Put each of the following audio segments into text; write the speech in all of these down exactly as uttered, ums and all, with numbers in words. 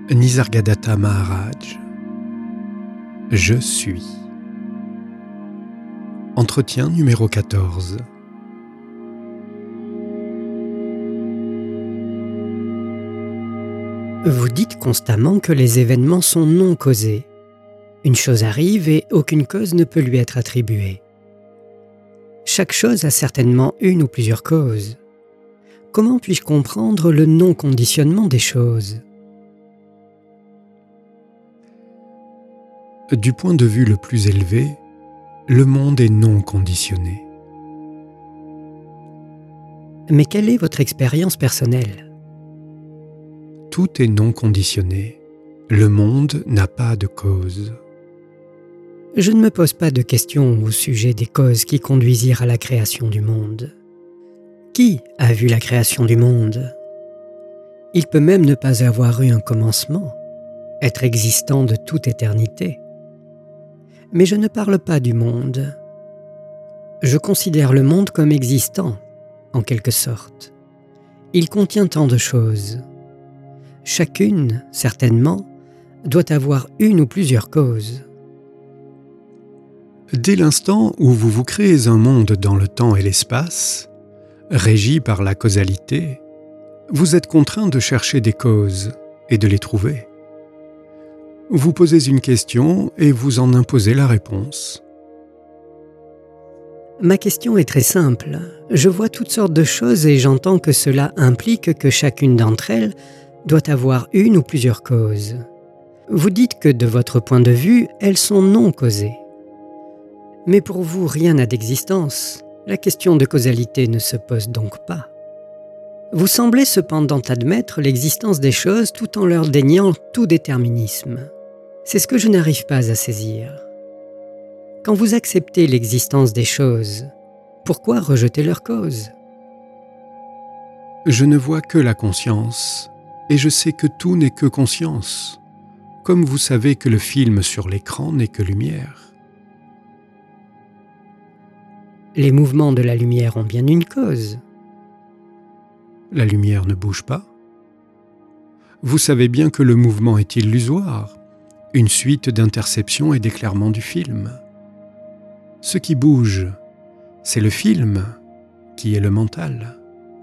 Nisargadatta Maharaj. Je suis. Entretien numéro quatorze. Vous dites constamment que les événements sont non causés. Une chose arrive et aucune cause ne peut lui être attribuée. Chaque chose a certainement une ou plusieurs causes. Comment puis-je comprendre le non-conditionnement des choses ? Du point de vue le plus élevé, le monde est non conditionné. Mais quelle est votre expérience personnelle ? Tout est non conditionné. Le monde n'a pas de cause. Je ne me pose pas de questions au sujet des causes qui conduisirent à la création du monde. Qui a vu la création du monde ? Il peut même ne pas avoir eu un commencement, être existant de toute éternité. Mais je ne parle pas du monde. Je considère le monde comme existant, en quelque sorte. Il contient tant de choses. Chacune, certainement, doit avoir une ou plusieurs causes. Dès l'instant où vous vous créez un monde dans le temps et l'espace, régi par la causalité, vous êtes contraint de chercher des causes et de les trouver. Vous posez une question et vous en imposez la réponse. Ma question est très simple. Je vois toutes sortes de choses et j'entends que cela implique que chacune d'entre elles doit avoir une ou plusieurs causes. Vous dites que de votre point de vue, elles sont non causées. Mais pour vous, rien n'a d'existence. La question de causalité ne se pose donc pas. Vous semblez cependant admettre l'existence des choses tout en leur déniant tout déterminisme. C'est ce que je n'arrive pas à saisir. Quand vous acceptez l'existence des choses, pourquoi rejeter leur cause ? Je ne vois que la conscience, et je sais que tout n'est que conscience, comme vous savez que le film sur l'écran n'est que lumière. Les mouvements de la lumière ont bien une cause. La lumière ne bouge pas. Vous savez bien que le mouvement est illusoire, une suite d'interceptions et d'éclairements du film. Ce qui bouge, c'est le film, qui est le mental.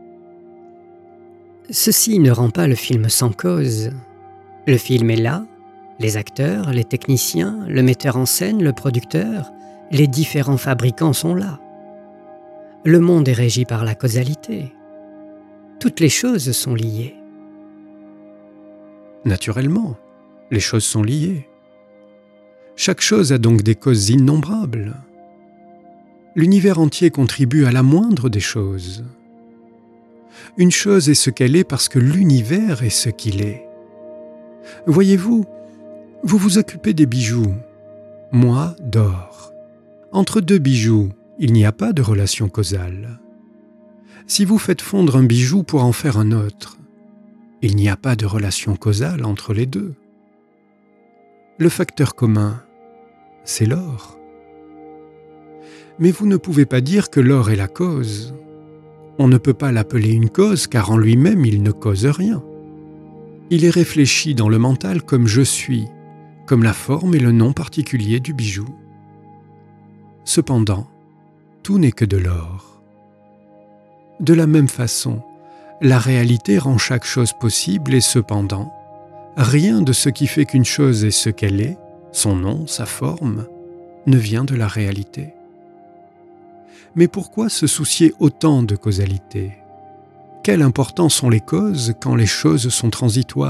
Ceci ne rend pas le film sans cause. Le film est là, les acteurs, les techniciens, le metteur en scène, le producteur, les différents fabricants sont là. Le monde est régi par la causalité. Toutes les choses sont liées. Naturellement, les choses sont liées. Chaque chose a donc des causes innombrables. L'univers entier contribue à la moindre des choses. Une chose est ce qu'elle est parce que l'univers est ce qu'il est. Voyez-vous, vous vous occupez des bijoux, moi d'or. Entre deux bijoux, il n'y a pas de relation causale. Si vous faites fondre un bijou pour en faire un autre, il n'y a pas de relation causale entre les deux. Le facteur commun, c'est l'or. Mais vous ne pouvez pas dire que l'or est la cause. On ne peut pas l'appeler une cause car en lui-même il ne cause rien. Il est réfléchi dans le mental comme je suis, comme la forme et le nom particulier du bijou. Cependant, tout n'est que de l'or. De la même façon, la réalité rend chaque chose possible et cependant, rien de ce qui fait qu'une chose est ce qu'elle est, son nom, sa forme, ne vient de la réalité. Mais pourquoi se soucier autant de causalité ? Quelle importance ont les causes quand les choses sont transitoires ?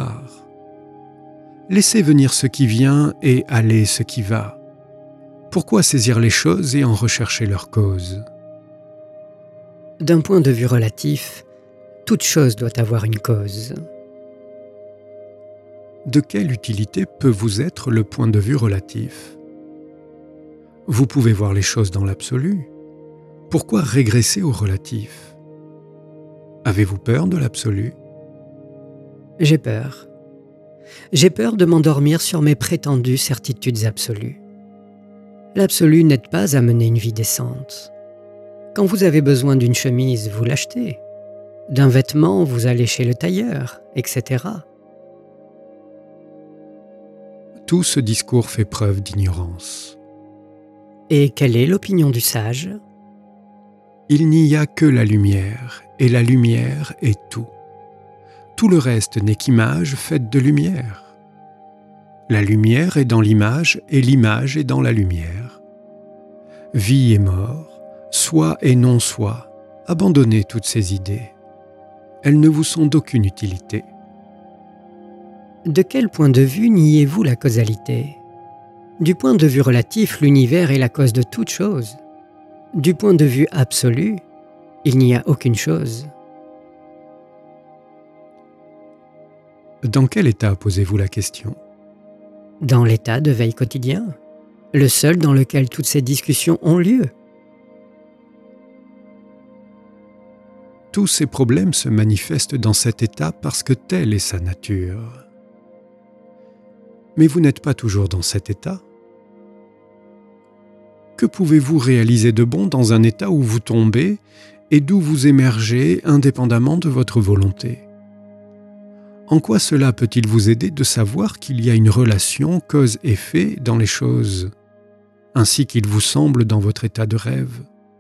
Laissez venir ce qui vient et aller ce qui va. Pourquoi saisir les choses et en rechercher leur cause ? D'un point de vue relatif, toute chose doit avoir une cause. De quelle utilité peut vous être le point de vue relatif ? Vous pouvez voir les choses dans l'absolu. Pourquoi régresser au relatif ? Avez-vous peur de l'absolu ? J'ai peur. J'ai peur de m'endormir sur mes prétendues certitudes absolues. L'absolu n'aide pas à mener une vie décente. Quand vous avez besoin d'une chemise, vous l'achetez. D'un vêtement, vous allez chez le tailleur, et cetera. Tout ce discours fait preuve d'ignorance. Et quelle est l'opinion du sage? Il n'y a que la lumière, et la lumière est tout. Tout le reste n'est qu'image faite de lumière. La lumière est dans l'image, et l'image est dans la lumière. Vie et mort, soi et non-soi, abandonnez toutes ces idées. Elles ne vous sont d'aucune utilité. De quel point de vue niez-vous la causalité? Du point de vue relatif, l'univers est la cause de toute chose. Du point de vue absolu, il n'y a aucune chose. Dans quel état posez-vous la question? Dans l'état de veille quotidien, le seul dans lequel toutes ces discussions ont lieu. Tous ces problèmes se manifestent dans cet état parce que telle est sa nature. Mais vous n'êtes pas toujours dans cet état. Que pouvez-vous réaliser de bon dans un état où vous tombez et d'où vous émergez indépendamment de votre volonté? En quoi cela peut-il vous aider de savoir qu'il y a une relation cause-effet dans les choses, ainsi qu'il vous semble dans votre état de rêve?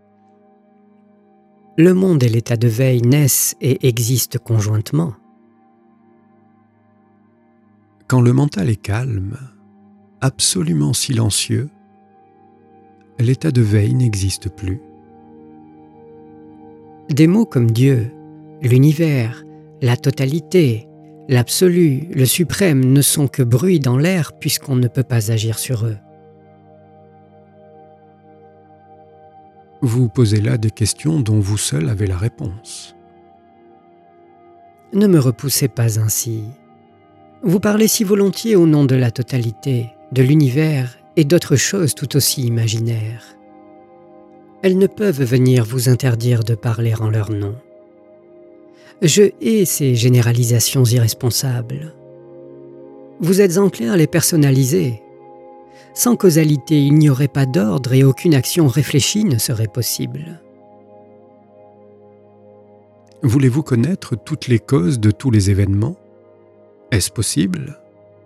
Le monde et l'état de veille naissent et existent conjointement. Quand le mental est calme, absolument silencieux, l'état de veille n'existe plus. Des mots comme Dieu, l'univers, la totalité, l'absolu, le suprême ne sont que bruit dans l'air puisqu'on ne peut pas agir sur eux. Vous posez là des questions dont vous seul avez la réponse. Ne me repoussez pas ainsi. Vous parlez si volontiers au nom de la totalité, de l'univers et d'autres choses tout aussi imaginaires. Elles ne peuvent venir vous interdire de parler en leur nom. Je hais ces généralisations irresponsables. Vous êtes enclin à les personnaliser. Sans causalité, il n'y aurait pas d'ordre et aucune action réfléchie ne serait possible. Voulez-vous connaître toutes les causes de tous les événements? Est-ce possible?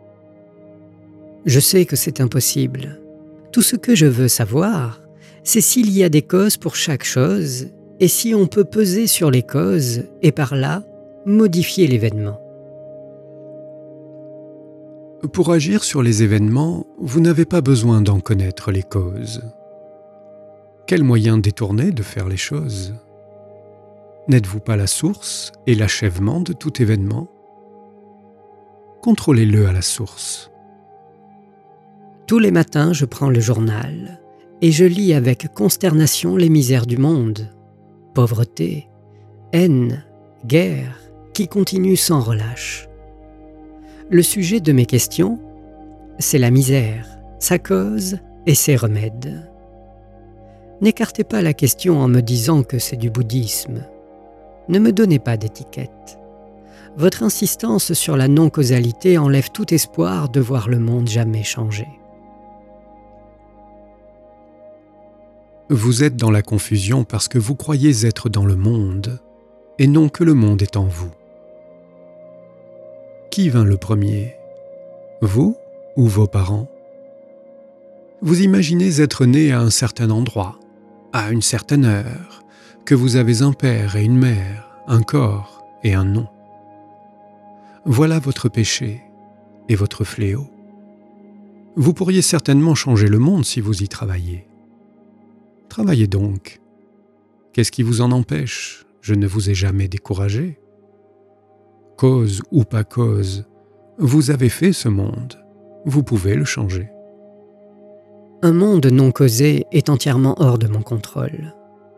Je sais que c'est impossible. Tout ce que je veux savoir, c'est s'il y a des causes pour chaque chose et si on peut peser sur les causes et par là modifier l'événement. Pour agir sur les événements, vous n'avez pas besoin d'en connaître les causes. Quel moyen détourné de faire les choses? N'êtes-vous pas la source et l'achèvement de tout événement? Contrôlez-le à la source. Tous les matins, je prends le journal et je lis avec consternation les misères du monde. Pauvreté, haine, guerre, qui continuent sans relâche. Le sujet de mes questions, c'est la misère, sa cause et ses remèdes. N'écartez pas la question en me disant que c'est du bouddhisme. Ne me donnez pas d'étiquette. Votre insistance sur la non-causalité enlève tout espoir de voir le monde jamais changer. Vous êtes dans la confusion parce que vous croyez être dans le monde, et non que le monde est en vous. Qui vint le premier? Vous ou vos parents? Vous imaginez être né à un certain endroit, à une certaine heure, que vous avez un père et une mère, un corps et un nom. Voilà votre péché et votre fléau. Vous pourriez certainement changer le monde si vous y travailliez. Travaillez donc. Qu'est-ce qui vous en empêche? Je ne vous ai jamais découragé. Cause ou pas cause, vous avez fait ce monde. Vous pouvez le changer. Un monde non causé est entièrement hors de mon contrôle.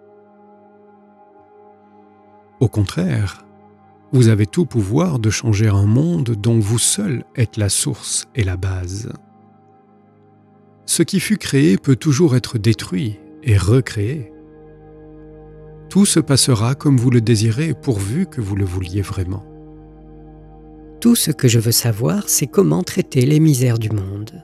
Au contraire, vous avez tout pouvoir de changer un monde dont vous seul êtes la source et la base. Ce qui fut créé peut toujours être détruit et recréé. Tout se passera comme vous le désirez pourvu que vous le vouliez vraiment. Tout ce que je veux savoir, c'est comment traiter les misères du monde.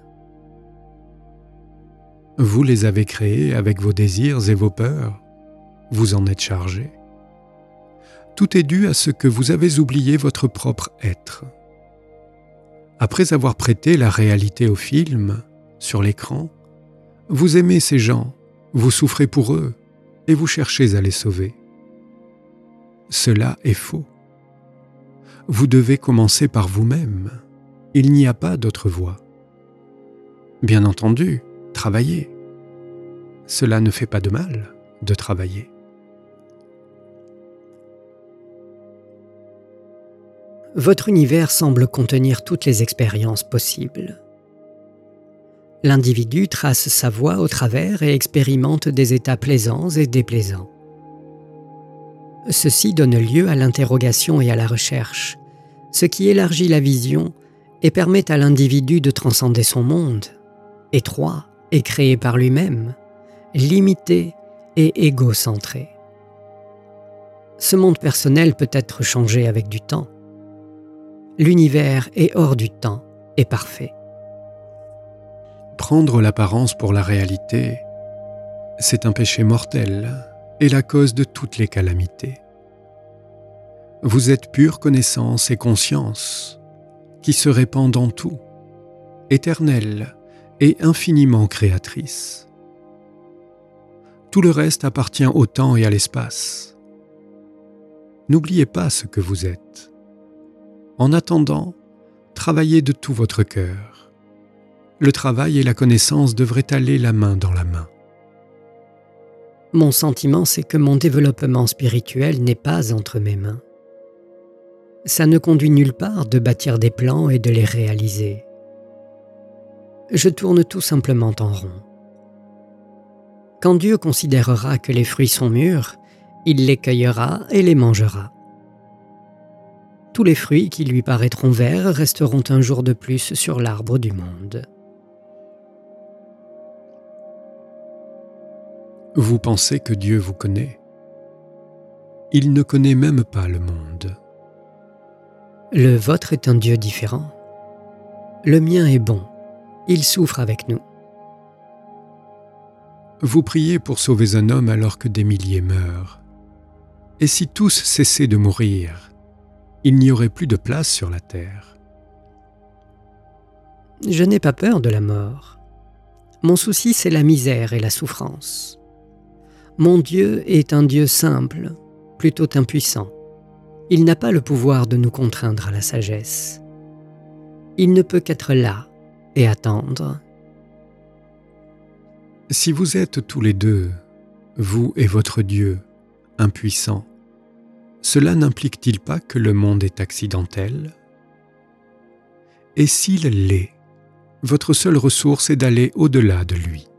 Vous les avez créées avec vos désirs et vos peurs. Vous en êtes chargé. Tout est dû à ce que vous avez oublié votre propre être. Après avoir prêté la réalité au film, sur l'écran, vous aimez ces gens, vous souffrez pour eux et vous cherchez à les sauver. Cela est faux. Vous devez commencer par vous-même. Il n'y a pas d'autre voie. Bien entendu, travaillez. Cela ne fait pas de mal de travailler. Votre univers semble contenir toutes les expériences possibles. L'individu trace sa voie au travers et expérimente des états plaisants et déplaisants. Ceci donne lieu à l'interrogation et à la recherche, ce qui élargit la vision et permet à l'individu de transcender son monde, étroit et créé par lui-même, limité et égocentré. Ce monde personnel peut être changé avec du temps. L'univers est hors du temps et parfait. Prendre l'apparence pour la réalité, c'est un péché mortel et la cause de toutes les calamités. Vous êtes pure connaissance et conscience qui se répand dans tout, éternelle et infiniment créatrice. Tout le reste appartient au temps et à l'espace. N'oubliez pas ce que vous êtes. En attendant, travaillez de tout votre cœur. Le travail et la connaissance devraient aller la main dans la main. Mon sentiment, c'est que mon développement spirituel n'est pas entre mes mains. Ça ne conduit nulle part de bâtir des plans et de les réaliser. Je tourne tout simplement en rond. Quand Dieu considérera que les fruits sont mûrs, il les cueillera et les mangera. Tous les fruits qui lui paraîtront verts resteront un jour de plus sur l'arbre du monde. Vous pensez que Dieu vous connaît. Il ne connaît même pas le monde. Le vôtre est un Dieu différent. Le mien est bon. Il souffre avec nous. Vous priez pour sauver un homme alors que des milliers meurent. Et si tous cessaient de mourir, il n'y aurait plus de place sur la terre. Je n'ai pas peur de la mort. Mon souci, c'est la misère et la souffrance. Mon Dieu est un Dieu simple, plutôt impuissant. Il n'a pas le pouvoir de nous contraindre à la sagesse. Il ne peut qu'être là et attendre. Si vous êtes tous les deux, vous et votre Dieu, impuissants, cela n'implique-t-il pas que le monde est accidentel? Et s'il l'est, votre seule ressource est d'aller au-delà de lui.